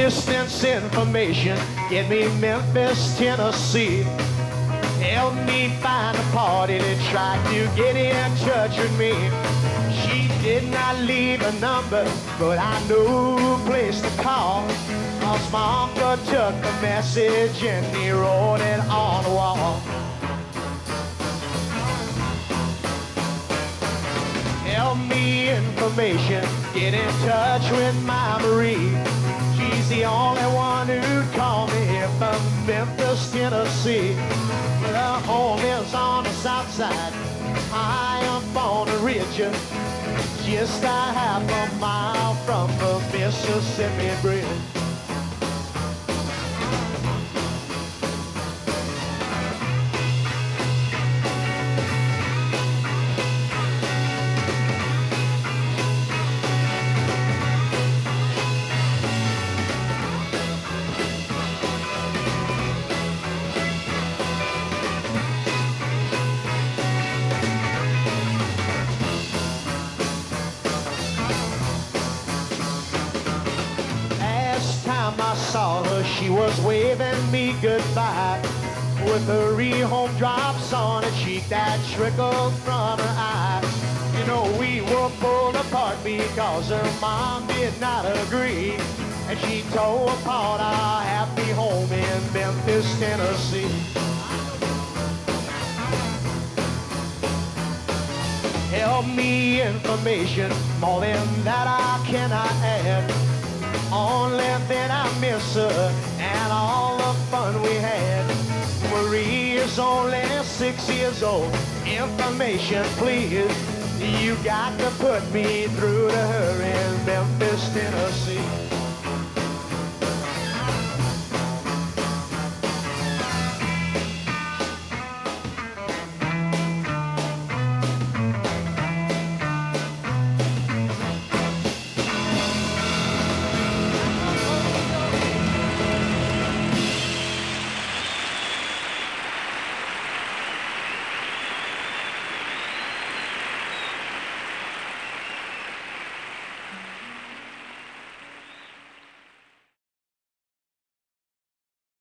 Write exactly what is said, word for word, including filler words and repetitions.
distance information. Get me Memphis, Tennessee. Help me find a party that tried to get in touch with me. She did not leave a number, but I knew a place to call. Cause my uncle took the message and he wrote it on the wall. Help me information, get in touch with my Marie. She's the only one who'd call me here from Memphis, Tennessee. Her home is on the south side, high up on the ridge, just a half a mile from the Mississippi Bridge. I saw her, she was waving me goodbye with her rehome drops on her cheek that trickled from her eye. You know, we were pulled apart because her mom did not agree, and she tore apart our happy home in Memphis, Tennessee. Help me information, more than that I cannot add. Only then I miss her and all the fun we had. Marie is only six years old. Information, please. You got to put me through to her in Memphis.